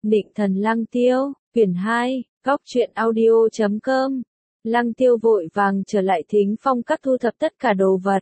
Nịnh thần Lăng Tiêu, quyển 2, góc truyện audio.com. Lăng Tiêu vội vàng trở lại Thính Phong Các thu thập tất cả đồ vật.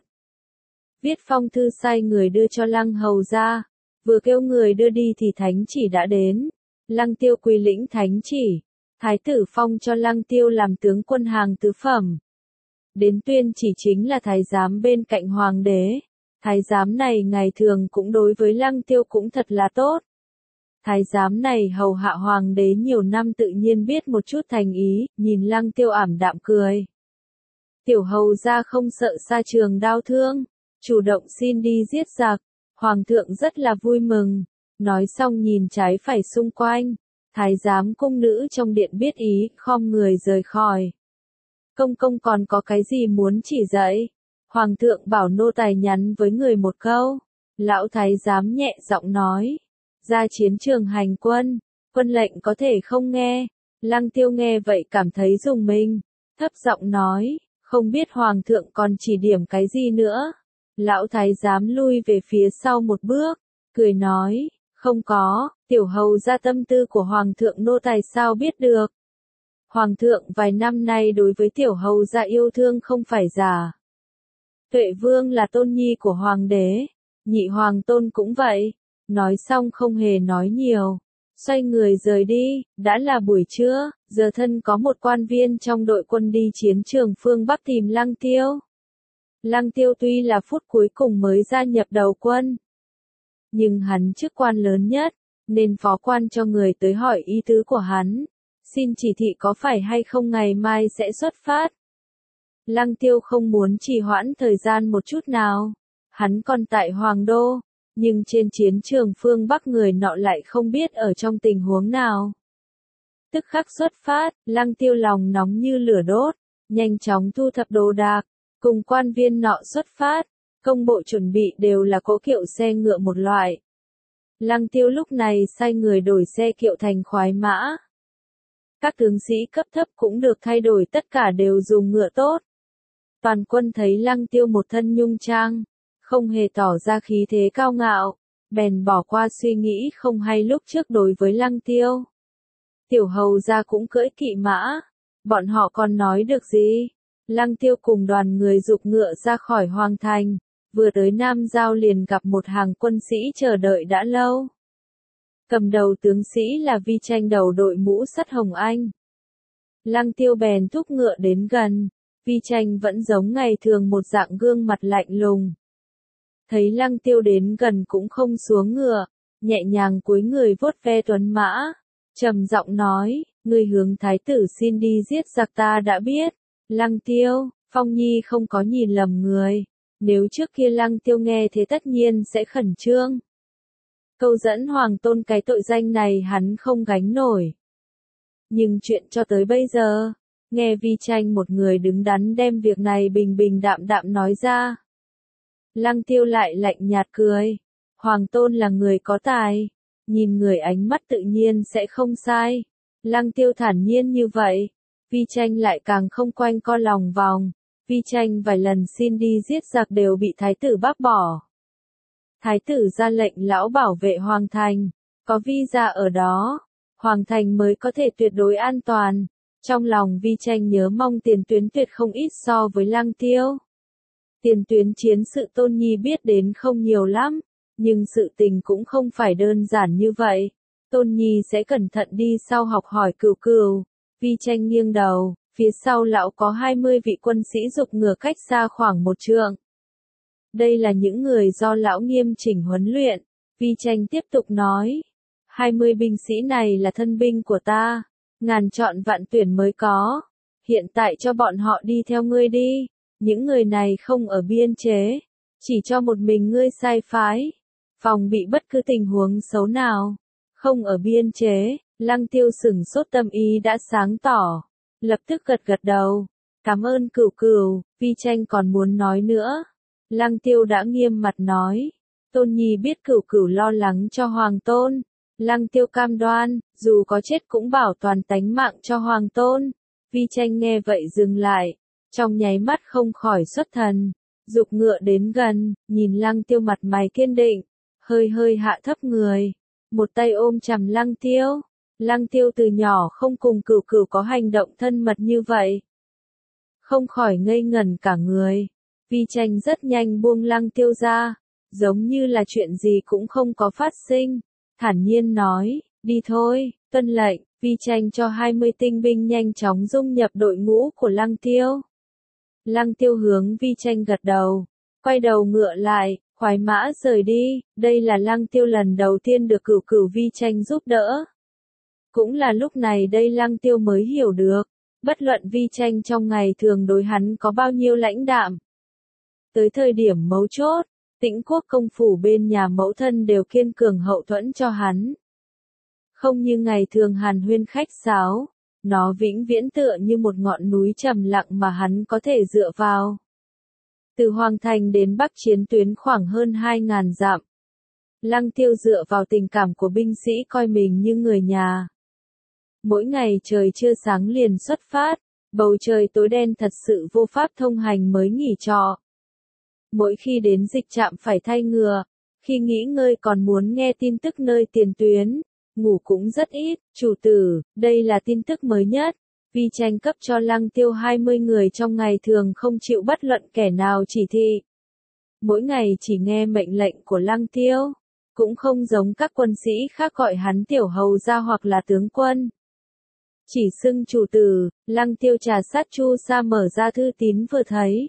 Viết phong thư sai người đưa cho Lăng Hầu ra, vừa kêu người đưa đi thì thánh chỉ đã đến. Lăng Tiêu quy lĩnh thánh chỉ, thái tử phong cho Lăng Tiêu làm tướng quân hàng tứ phẩm. Đến tuyên chỉ chính là thái giám bên cạnh hoàng đế. Thái giám này ngày thường cũng đối với Lăng Tiêu cũng thật là tốt. Thái giám này hầu hạ hoàng đế nhiều năm tự nhiên biết một chút thành ý, nhìn Lăng Tiêu ảm đạm cười. Tiểu hầu ra không sợ xa trường đau thương, chủ động xin đi giết giặc, hoàng thượng rất là vui mừng. Nói xong nhìn trái phải xung quanh, thái giám cung nữ trong điện biết ý, khom người rời khỏi. Công công còn có cái gì muốn chỉ dạy? Hoàng thượng bảo nô tài nhắn với người một câu. Lão thái giám nhẹ giọng nói. Ra chiến trường hành quân, quân lệnh có thể không nghe. Lăng Tiêu nghe vậy cảm thấy rùng mình, thấp giọng nói, không biết hoàng thượng còn chỉ điểm cái gì nữa. Lão thái giám lui về phía sau một bước, cười nói, không có, tiểu hầu ra tâm tư của hoàng thượng nô tài sao biết được. Hoàng thượng vài năm nay đối với tiểu hầu ra yêu thương không phải giả. Tuệ vương là tôn nhi của hoàng đế, nhị hoàng tôn cũng vậy. Nói xong không hề nói nhiều, xoay người rời đi. Đã là buổi trưa, giờ thân có một quan viên trong đội quân đi chiến trường phương Bắc tìm Lăng Tiêu. Lăng Tiêu tuy là phút cuối cùng mới gia nhập đầu quân, nhưng hắn chức quan lớn nhất, nên phó quan cho người tới hỏi ý tứ của hắn, xin chỉ thị có phải hay không ngày mai sẽ xuất phát. Lăng Tiêu không muốn trì hoãn thời gian một chút nào, hắn còn tại Hoàng Đô. Nhưng trên chiến trường phương Bắc người nọ lại không biết ở trong tình huống nào. Tức khắc xuất phát, Lăng Tiêu lòng nóng như lửa đốt, nhanh chóng thu thập đồ đạc, cùng quan viên nọ xuất phát, công bộ chuẩn bị đều là cỗ kiệu xe ngựa một loại. Lăng Tiêu lúc này sai người đổi xe kiệu thành khoái mã. Các tướng sĩ cấp thấp cũng được thay đổi, tất cả đều dùng ngựa tốt. Toàn quân thấy Lăng Tiêu một thân nhung trang, không hề tỏ ra khí thế cao ngạo, bèn bỏ qua suy nghĩ không hay lúc trước đối với Lăng Tiêu. Tiểu hầu ra cũng cưỡi kỵ mã, bọn họ còn nói được gì? Lăng Tiêu cùng đoàn người giục ngựa ra khỏi hoàng thành, vừa tới Nam Giao liền gặp một hàng quân sĩ chờ đợi đã lâu. Cầm đầu tướng sĩ là Vi Tranh đầu đội mũ sắt hồng anh. Lăng Tiêu bèn thúc ngựa đến gần, Vi Tranh vẫn giống ngày thường một dạng gương mặt lạnh lùng. Thấy Lăng Tiêu đến gần cũng không xuống ngựa, nhẹ nhàng cúi người vuốt ve tuấn mã, trầm giọng nói, ngươi hướng thái tử xin đi giết giặc ta đã biết. Lăng Tiêu, Phong Nhi không có nhìn lầm người, nếu trước kia Lăng Tiêu nghe thế tất nhiên sẽ khẩn trương. Câu dẫn hoàng tôn cái tội danh này hắn không gánh nổi. Nhưng chuyện cho tới bây giờ, nghe Vi Tranh một người đứng đắn đem việc này bình bình đạm đạm nói ra. Lăng Tiêu lại lạnh nhạt cười, hoàng tôn là người có tài, nhìn người ánh mắt tự nhiên sẽ không sai. Lăng Tiêu thản nhiên như vậy, Vi Tranh lại càng không quanh co lòng vòng. Vi Tranh vài lần xin đi giết giặc đều bị thái tử bác bỏ. Thái tử ra lệnh lão bảo vệ hoàng thành, có Vi ra ở đó, hoàng thành mới có thể tuyệt đối an toàn. Trong lòng Vi Tranh nhớ mong tiền tuyến tuyệt không ít so với Lăng Tiêu. Tiền tuyến chiến sự Tôn Nhi biết đến không nhiều lắm, nhưng sự tình cũng không phải đơn giản như vậy. Tôn Nhi sẽ cẩn thận đi sau học hỏi cừu cừu. Vi Tranh nghiêng đầu, phía sau lão có 20 vị quân sĩ giục ngựa cách xa khoảng một trượng. Đây là những người do lão nghiêm chỉnh huấn luyện. Vi Tranh tiếp tục nói, 20 binh sĩ này là thân binh của ta, ngàn chọn vạn tuyển mới có. Hiện tại cho bọn họ đi theo ngươi đi. Những người này không ở biên chế, chỉ cho một mình ngươi sai phái, phòng bị bất cứ tình huống xấu nào. Không ở biên chế, Lăng Tiêu sửng sốt, tâm ý đã sáng tỏ, lập tức gật gật đầu. Cảm ơn cừu cừu. Vi Tranh còn muốn nói nữa. Lăng Tiêu đã nghiêm mặt nói, Tôn Nhi biết cừu cừu lo lắng cho hoàng tôn. Lăng Tiêu cam đoan, dù có chết cũng bảo toàn tánh mạng cho hoàng tôn. Vi Tranh nghe vậy dừng lại, trong nháy mắt không khỏi xuất thần, giục ngựa đến gần, nhìn Lăng Tiêu mặt mày kiên định, hơi hơi hạ thấp người, một tay ôm chằm Lăng Tiêu, Lăng Tiêu từ nhỏ không cùng Cửu Cửu có hành động thân mật như vậy. Không khỏi ngây ngẩn cả người. Vi Tranh rất nhanh buông Lăng Tiêu ra, giống như là chuyện gì cũng không có phát sinh, thản nhiên nói, đi thôi, tuân lệnh. Vi Tranh cho 20 tinh binh nhanh chóng dung nhập đội ngũ của Lăng Tiêu. Lăng Tiêu hướng Vi Tranh gật đầu, quay đầu ngựa lại, khoái mã rời đi. Đây là Lăng Tiêu lần đầu tiên được Cửu Cửu Vi Tranh giúp đỡ. Cũng là lúc này đây Lăng Tiêu mới hiểu được, bất luận Vi Tranh trong ngày thường đối hắn có bao nhiêu lãnh đạm. Tới thời điểm mấu chốt, Tĩnh Quốc công phủ bên nhà mẫu thân đều kiên cường hậu thuẫn cho hắn. Không như ngày thường hàn huyên khách sáo, nó vĩnh viễn tựa như một ngọn núi trầm lặng mà hắn có thể dựa vào. Từ Hoàng Thành đến Bắc chiến tuyến khoảng hơn 2.000 dặm. Lăng Tiêu dựa vào tình cảm của binh sĩ coi mình như người nhà. Mỗi ngày trời chưa sáng liền xuất phát, bầu trời tối đen thật sự vô pháp thông hành mới nghỉ trọ. Mỗi khi đến dịch trạm phải thay ngựa, khi nghỉ ngơi còn muốn nghe tin tức nơi tiền tuyến, ngủ cũng rất ít. Chủ tử, đây là tin tức mới nhất. Vi Tranh cấp cho Lăng Tiêu 20 người trong ngày thường không chịu bất luận kẻ nào chỉ thị. Mỗi ngày chỉ nghe mệnh lệnh của Lăng Tiêu, cũng không giống các quân sĩ khác gọi hắn tiểu hầu gia hoặc là tướng quân. Chỉ xưng chủ tử. Lăng Tiêu trà sát chu sa mở ra thư tín vừa thấy.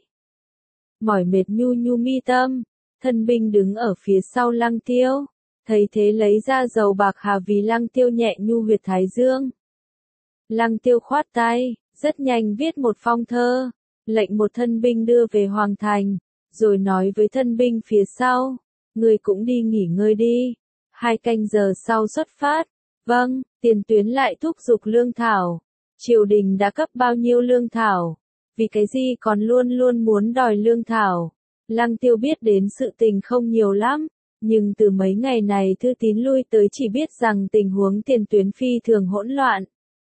Mỏi mệt nhu nhu mi tâm, thân binh đứng ở phía sau Lăng Tiêu, thấy thế lấy ra dầu bạc hà vì Lăng Tiêu nhẹ nhu huyệt thái dương. Lăng Tiêu khoát tay, rất nhanh viết một phong thơ, lệnh một thân binh đưa về Hoàng Thành, rồi nói với thân binh phía sau, người cũng đi nghỉ ngơi đi, 2 canh giờ sau xuất phát. Vâng. Tiền tuyến lại thúc giục lương thảo. Triều đình đã cấp bao nhiêu lương thảo? Vì cái gì còn luôn luôn muốn đòi lương thảo? Lăng Tiêu biết đến sự tình không nhiều lắm, nhưng từ mấy ngày này thư tín lui tới chỉ biết rằng tình huống tiền tuyến phi thường hỗn loạn.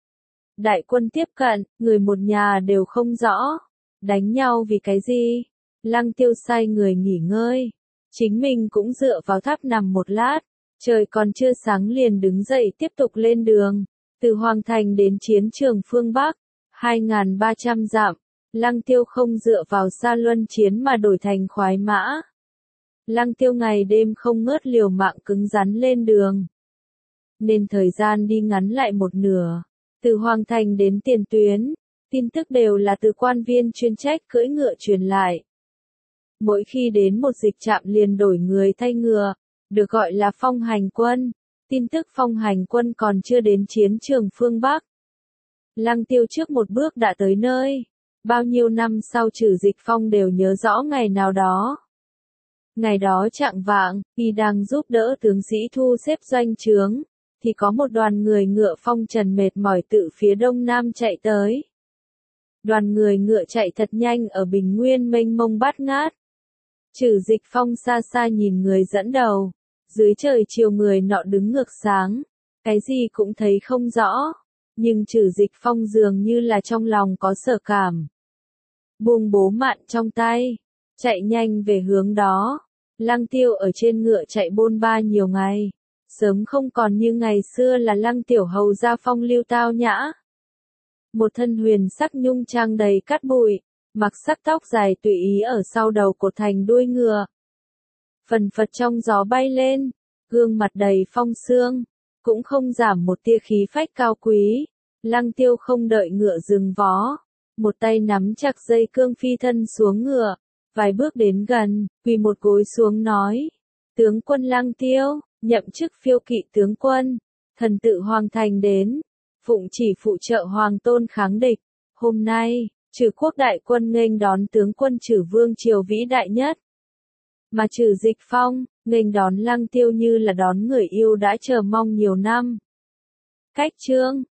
Đại quân tiếp cận, người một nhà đều không rõ. Đánh nhau vì cái gì? Lăng Tiêu sai người nghỉ ngơi. Chính mình cũng dựa vào tháp nằm một lát. Trời còn chưa sáng liền đứng dậy tiếp tục lên đường. Từ Hoàng Thành đến chiến trường phương Bắc, 2.300 dặm. Lăng Tiêu không dựa vào xa luân chiến mà đổi thành khoái mã. Lăng Tiêu ngày đêm không ngớt liều mạng cứng rắn lên đường, nên thời gian đi ngắn lại một nửa. Từ Hoàng Thành đến tiền tuyến, tin tức đều là từ quan viên chuyên trách cưỡi ngựa truyền lại. Mỗi khi đến một dịch trạm liền đổi người thay ngựa, được gọi là phong hành quân. Tin tức phong hành quân còn chưa đến chiến trường phương Bắc. Lăng Tiêu trước một bước đã tới nơi. Bao nhiêu năm sau Trử Dịch Phong đều nhớ rõ ngày nào đó. Ngày đó chạng vạng, y đang giúp đỡ tướng sĩ thu xếp doanh trướng, thì có một đoàn người ngựa phong trần mệt mỏi từ phía đông nam chạy tới. Đoàn người ngựa chạy thật nhanh ở bình nguyên mênh mông bát ngát. Trử Dịch Phong xa xa nhìn người dẫn đầu, dưới trời chiều người nọ đứng ngược sáng, cái gì cũng thấy không rõ, nhưng Trử Dịch Phong dường như là trong lòng có sở cảm. Buông bố mạn trong tay, chạy nhanh về hướng đó. Lăng Tiêu ở trên ngựa chạy bôn ba nhiều ngày, sớm không còn như ngày xưa là Lăng tiểu hầu gia phong lưu tao nhã. Một thân huyền sắc nhung trang đầy cát bụi, mặc sắc tóc dài tùy ý ở sau đầu cột thành đuôi ngựa. Phần phật trong gió bay lên, gương mặt đầy phong sương, cũng không giảm một tia khí phách cao quý. Lăng Tiêu không đợi ngựa dừng vó, một tay nắm chặt dây cương phi thân xuống ngựa, vài bước đến gần, quỳ một gối xuống nói: "Tướng quân Lăng Tiêu, nhậm chức phiêu kỵ tướng quân, thần tự Hoàng Thành đến, phụng chỉ phụ trợ Hoàng Tôn kháng địch. Hôm nay, Trử quốc đại quân nghênh đón tướng quân Trử vương triều vĩ đại nhất." Mà Trử Dịch Phong, nghênh đón Lăng Tiêu như là đón người yêu đã chờ mong nhiều năm. Cách chương